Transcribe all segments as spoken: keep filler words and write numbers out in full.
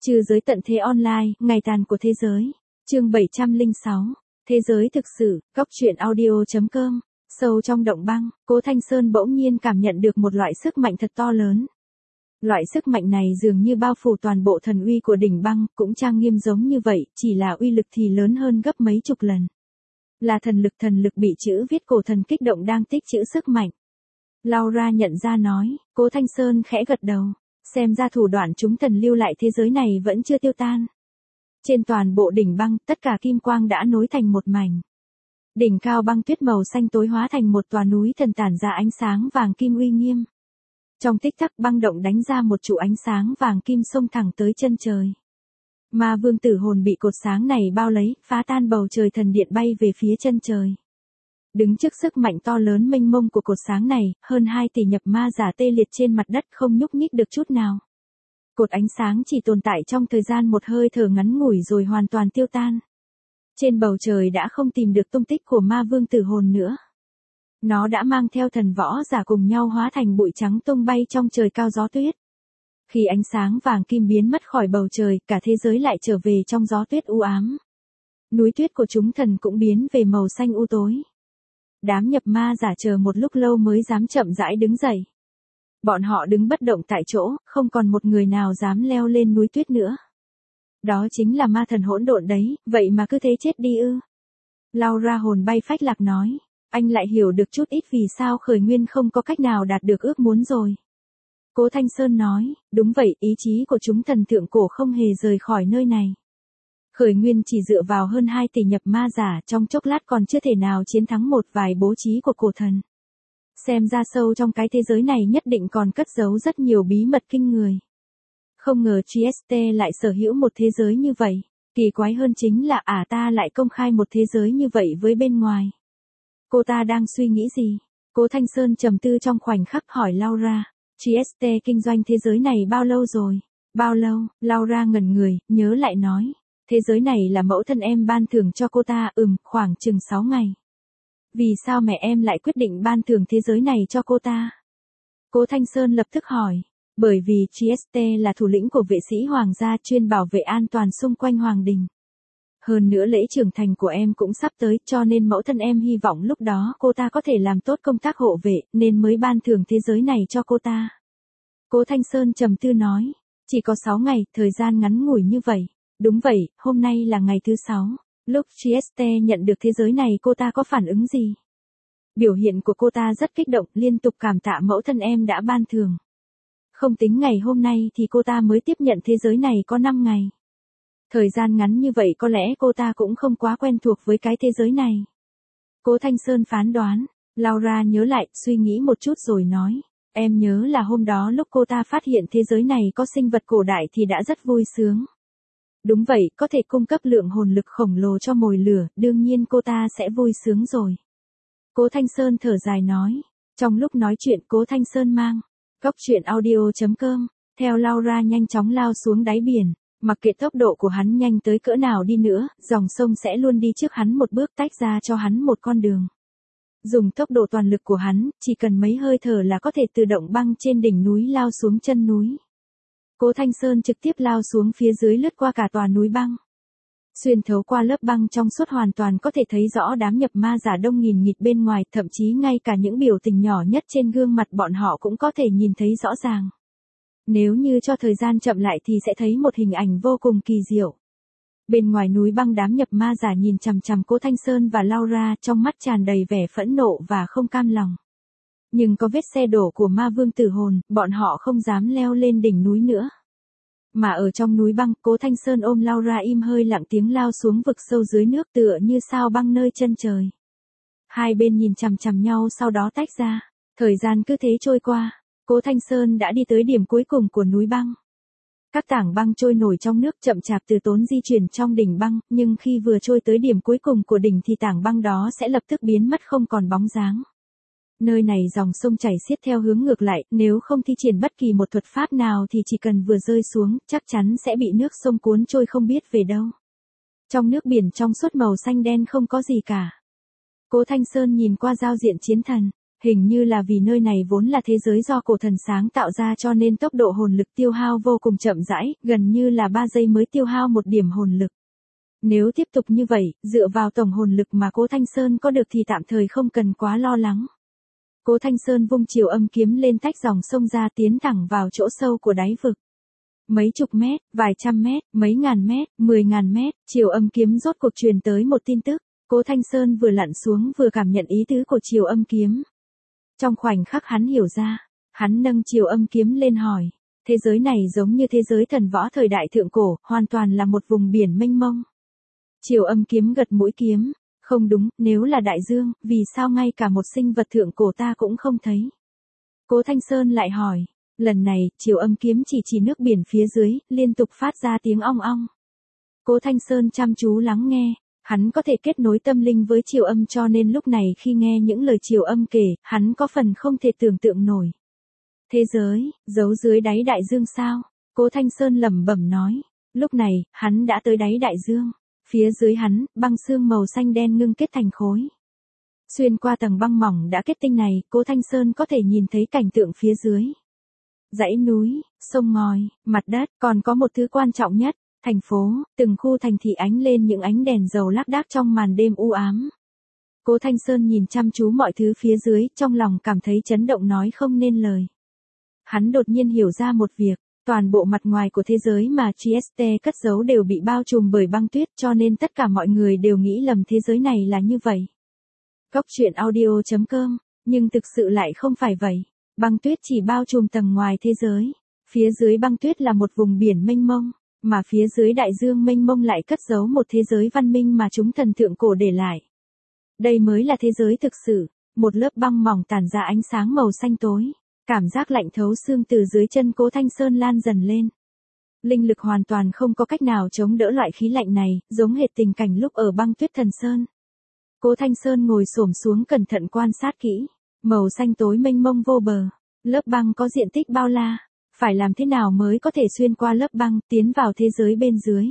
Trừ giới tận thế online, ngày tàn của thế giới. Chương bảy trăm lẻ sáu. Thế giới thực sự, góc truyện audio chấm com. Sâu trong động băng, Cố Thanh Sơn bỗng nhiên cảm nhận được một loại sức mạnh thật to lớn. Loại sức mạnh này dường như bao phủ toàn bộ thần uy của đỉnh băng, cũng trang nghiêm giống như vậy, chỉ là uy lực thì lớn hơn gấp mấy chục lần. Là thần lực thần lực bị chữ viết cổ thần kích động đang tích trữ sức mạnh. Laura nhận ra nói, Cố Thanh Sơn khẽ gật đầu, xem ra thủ đoạn chúng thần lưu lại thế giới này vẫn chưa tiêu tan. Trên toàn bộ đỉnh băng, tất cả kim quang đã nối thành một mảnh. Đỉnh cao băng tuyết màu xanh tối hóa thành một tòa núi thần tản ra ánh sáng vàng kim uy nghiêm. Trong tích tắc băng động đánh ra một trụ ánh sáng vàng kim xông thẳng tới chân trời. Ma vương tử hồn bị cột sáng này bao lấy, phá tan bầu trời thần điện bay về phía chân trời. Đứng trước sức mạnh to lớn mênh mông của cột sáng này, hơn hai tỷ nhập ma giả tê liệt trên mặt đất không nhúc nhích được chút nào. Cột ánh sáng chỉ tồn tại trong thời gian một hơi thở ngắn ngủi rồi hoàn toàn tiêu tan. Trên bầu trời đã không tìm được tung tích của ma vương tử hồn nữa. Nó đã mang theo thần võ giả cùng nhau hóa thành bụi trắng tung bay trong trời cao gió tuyết. Khi ánh sáng vàng kim biến mất khỏi bầu trời, cả thế giới lại trở về trong gió tuyết u ám. Núi tuyết của chúng thần cũng biến về màu xanh u tối. Đám nhập ma giả chờ một lúc lâu mới dám chậm rãi đứng dậy. Bọn họ đứng bất động tại chỗ, không còn một người nào dám leo lên núi tuyết nữa. Đó chính là ma thần hỗn độn đấy, vậy mà cứ thế chết đi ư. Laura hồn bay phách lạc nói, anh lại hiểu được chút ít vì sao khởi nguyên không có cách nào đạt được ước muốn rồi. Cố Thanh Sơn nói, đúng vậy, ý chí của chúng thần thượng cổ không hề rời khỏi nơi này. Khởi nguyên chỉ dựa vào hơn hai tỷ nhập ma giả trong chốc lát còn chưa thể nào chiến thắng một vài bố trí của cổ thần. Xem ra sâu trong cái thế giới này nhất định còn cất giấu rất nhiều bí mật kinh người. Không ngờ giê ét tê lại sở hữu một thế giới như vậy. Kỳ quái hơn chính là ả ta lại công khai một thế giới như vậy với bên ngoài. Cô ta đang suy nghĩ gì? Cố Thanh Sơn trầm tư trong khoảnh khắc hỏi Laura. giê ét tê kinh doanh thế giới này bao lâu rồi? Bao lâu? Laura ngẩn người, nhớ lại nói. Thế giới này là mẫu thân em ban thưởng cho cô ta, ừm, khoảng chừng sáu ngày. Vì sao mẹ em lại quyết định ban thưởng thế giới này cho cô ta? Cố Thanh Sơn lập tức hỏi. Bởi vì giê ét tê là thủ lĩnh của vệ sĩ hoàng gia chuyên bảo vệ an toàn xung quanh hoàng đình. Hơn nữa lễ trưởng thành của em cũng sắp tới cho nên mẫu thân em hy vọng lúc đó cô ta có thể làm tốt công tác hộ vệ nên mới ban thưởng thế giới này cho cô ta. Cố Thanh Sơn trầm tư nói. Chỉ có sáu ngày, thời gian ngắn ngủi như vậy. Đúng vậy, hôm nay là ngày thứ sáu. Lúc giê ét tê nhận được thế giới này cô ta có phản ứng gì? Biểu hiện của cô ta rất kích động, liên tục cảm tạ mẫu thân em đã ban thưởng. Không tính ngày hôm nay thì cô ta mới tiếp nhận thế giới này có năm ngày. Thời gian ngắn như vậy có lẽ cô ta cũng không quá quen thuộc với cái thế giới này. Cố Thanh Sơn phán đoán. Laura nhớ lại, suy nghĩ một chút rồi nói. Em nhớ là hôm đó lúc cô ta phát hiện thế giới này có sinh vật cổ đại thì đã rất vui sướng. Đúng vậy, có thể cung cấp lượng hồn lực khổng lồ cho mồi lửa, đương nhiên cô ta sẽ vui sướng rồi. Cố Thanh Sơn thở dài nói. Trong lúc nói chuyện Cố Thanh Sơn mang. Góc truyện audio chấm com. Theo Laura nhanh chóng lao xuống đáy biển. Mặc kệ tốc độ của hắn nhanh tới cỡ nào đi nữa, dòng sông sẽ luôn đi trước hắn một bước tách ra cho hắn một con đường. Dùng tốc độ toàn lực của hắn, chỉ cần mấy hơi thở là có thể tự động băng trên đỉnh núi lao xuống chân núi. Cố Thanh Sơn trực tiếp lao xuống phía dưới lướt qua cả tòa núi băng. Xuyên thấu qua lớp băng trong suốt hoàn toàn có thể thấy rõ đám nhập ma giả đông nghìn nghịt bên ngoài, thậm chí ngay cả những biểu tình nhỏ nhất trên gương mặt bọn họ cũng có thể nhìn thấy rõ ràng. Nếu như cho thời gian chậm lại thì sẽ thấy một hình ảnh vô cùng kỳ diệu. Bên ngoài núi băng đám nhập ma giả nhìn chằm chằm Cố Thanh Sơn và Laura, trong mắt tràn đầy vẻ phẫn nộ và không cam lòng. Nhưng có vết xe đổ của ma vương tử hồn, bọn họ không dám leo lên đỉnh núi nữa. Mà ở trong núi băng, Cố Thanh Sơn ôm Laura im hơi lặng tiếng lao xuống vực sâu dưới nước tựa như sao băng nơi chân trời. Hai bên nhìn chằm chằm nhau sau đó tách ra. Thời gian cứ thế trôi qua. Cố Thanh Sơn đã đi tới điểm cuối cùng của núi băng. Các tảng băng trôi nổi trong nước chậm chạp từ tốn di chuyển trong đỉnh băng, nhưng khi vừa trôi tới điểm cuối cùng của đỉnh thì tảng băng đó sẽ lập tức biến mất không còn bóng dáng. Nơi này dòng sông chảy xiết theo hướng ngược lại, nếu không thi triển bất kỳ một thuật pháp nào thì chỉ cần vừa rơi xuống, chắc chắn sẽ bị nước sông cuốn trôi không biết về đâu. Trong nước biển trong suốt màu xanh đen không có gì cả. Cố Thanh Sơn nhìn qua giao diện chiến thần. Hình như là vì nơi này vốn là thế giới do cổ thần sáng tạo ra cho nên tốc độ hồn lực tiêu hao vô cùng chậm rãi, gần như là ba giây mới tiêu hao một điểm hồn lực. Nếu tiếp tục như vậy, dựa vào tổng hồn lực mà Cố Thanh Sơn có được thì tạm thời không cần quá lo lắng. Cố Thanh Sơn vung chiều âm kiếm lên tách dòng sông ra tiến thẳng vào chỗ sâu của đáy vực. Mấy chục mét, vài trăm mét, mấy ngàn mét, mười ngàn mét, chiều âm kiếm rốt cuộc truyền tới một tin tức. Cố Thanh Sơn vừa lặn xuống vừa cảm nhận ý tứ của chiều âm kiếm. Trong khoảnh khắc hắn hiểu ra, hắn nâng chiều âm kiếm lên hỏi. Thế giới này giống như thế giới thần võ thời đại thượng cổ, hoàn toàn là một vùng biển mênh mông. Chiều âm kiếm gật mũi kiếm. Không đúng, nếu là đại dương, vì sao ngay cả một sinh vật thượng cổ ta cũng không thấy? Cố Thanh Sơn lại hỏi. Lần này, chiều âm kiếm chỉ chỉ nước biển phía dưới, liên tục phát ra tiếng ong ong. Cố Thanh Sơn chăm chú lắng nghe. Hắn có thể kết nối tâm linh với chiều âm cho nên lúc này khi nghe những lời chiều âm kể, hắn có phần không thể tưởng tượng nổi. Thế giới, giấu dưới đáy đại dương sao? Cố Thanh Sơn lẩm bẩm nói. Lúc này, hắn đã tới đáy đại dương. Phía dưới hắn, băng xương màu xanh đen ngưng kết thành khối. Xuyên qua tầng băng mỏng đã kết tinh này, Cố Thanh Sơn có thể nhìn thấy cảnh tượng phía dưới. Dãy núi, sông ngòi, mặt đất, còn có một thứ quan trọng nhất. Thành phố, từng khu thành thị ánh lên những ánh đèn dầu lác đác trong màn đêm u ám. Cố Thanh Sơn nhìn chăm chú mọi thứ phía dưới, trong lòng cảm thấy chấn động nói không nên lời. Hắn đột nhiên hiểu ra một việc, toàn bộ mặt ngoài của thế giới mà giê ét tê cất giấu đều bị bao trùm bởi băng tuyết cho nên tất cả mọi người đều nghĩ lầm thế giới này là như vậy. Góc truyện audio chấm com, nhưng thực sự lại không phải vậy. Băng tuyết chỉ bao trùm tầng ngoài thế giới. Phía dưới băng tuyết là một vùng biển mênh mông. Mà phía dưới đại dương mênh mông lại cất giấu một thế giới văn minh mà chúng thần thượng cổ để lại. Đây mới là thế giới thực sự, một lớp băng mỏng tản ra ánh sáng màu xanh tối. Cảm giác lạnh thấu xương từ dưới chân Cố Thanh Sơn lan dần lên. Linh lực hoàn toàn không có cách nào chống đỡ loại khí lạnh này, giống hệt tình cảnh lúc ở băng tuyết thần sơn. Cố Thanh Sơn ngồi xổm xuống cẩn thận quan sát kỹ, màu xanh tối mênh mông vô bờ, lớp băng có diện tích bao la. Phải làm thế nào mới có thể xuyên qua lớp băng, tiến vào thế giới bên dưới?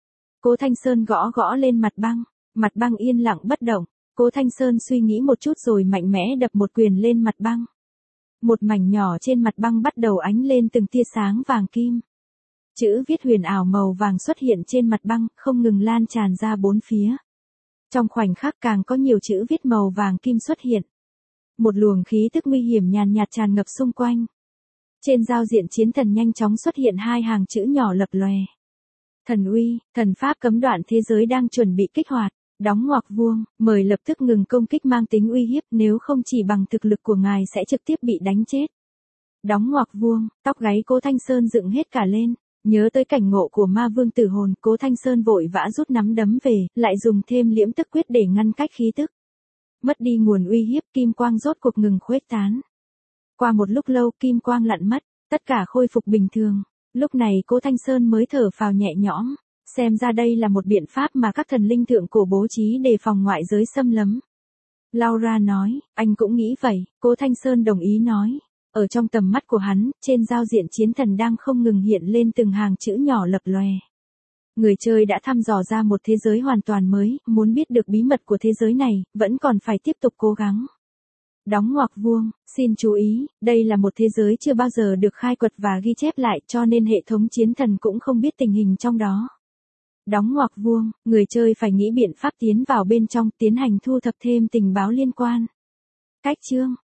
Cố Thanh Sơn gõ gõ lên mặt băng, mặt băng yên lặng bất động. Cố Thanh Sơn suy nghĩ một chút rồi mạnh mẽ đập một quyền lên mặt băng. Một mảnh nhỏ trên mặt băng bắt đầu ánh lên từng tia sáng vàng kim. Chữ viết huyền ảo màu vàng xuất hiện trên mặt băng, không ngừng lan tràn ra bốn phía. Trong khoảnh khắc càng có nhiều chữ viết màu vàng kim xuất hiện. Một luồng khí tức nguy hiểm nhàn nhạt tràn ngập xung quanh. Trên giao diện chiến thần nhanh chóng xuất hiện hai hàng chữ nhỏ lập lòe. Thần uy, thần pháp cấm đoạn thế giới đang chuẩn bị kích hoạt, đóng ngoặc vuông, mời lập tức ngừng công kích mang tính uy hiếp nếu không chỉ bằng thực lực của ngài sẽ trực tiếp bị đánh chết. Đóng ngoặc vuông, tóc gáy Cố Thanh Sơn dựng hết cả lên, nhớ tới cảnh ngộ của ma vương tử hồn, Cố Thanh Sơn vội vã rút nắm đấm về, lại dùng thêm liễm tức quyết để ngăn cách khí tức. Mất đi nguồn uy hiếp, kim quang rốt cuộc ngừng khuếch tán. Qua một lúc lâu kim quang lặn mất, tất cả khôi phục bình thường. Lúc này Cố Thanh Sơn mới thở phào nhẹ nhõm, xem ra đây là một biện pháp mà các thần linh thượng cổ bố trí đề phòng ngoại giới xâm lấn. Laura nói, anh cũng nghĩ vậy, Cố Thanh Sơn đồng ý nói. Ở trong tầm mắt của hắn, trên giao diện chiến thần đang không ngừng hiện lên từng hàng chữ nhỏ lập lòe. Người chơi đã thăm dò ra một thế giới hoàn toàn mới, muốn biết được bí mật của thế giới này, vẫn còn phải tiếp tục cố gắng. Đóng ngoặc vuông, xin chú ý, đây là một thế giới chưa bao giờ được khai quật và ghi chép lại cho nên hệ thống chiến thần cũng không biết tình hình trong đó. Đóng ngoặc vuông, người chơi phải nghĩ biện pháp tiến vào bên trong tiến hành thu thập thêm tình báo liên quan. Cách chương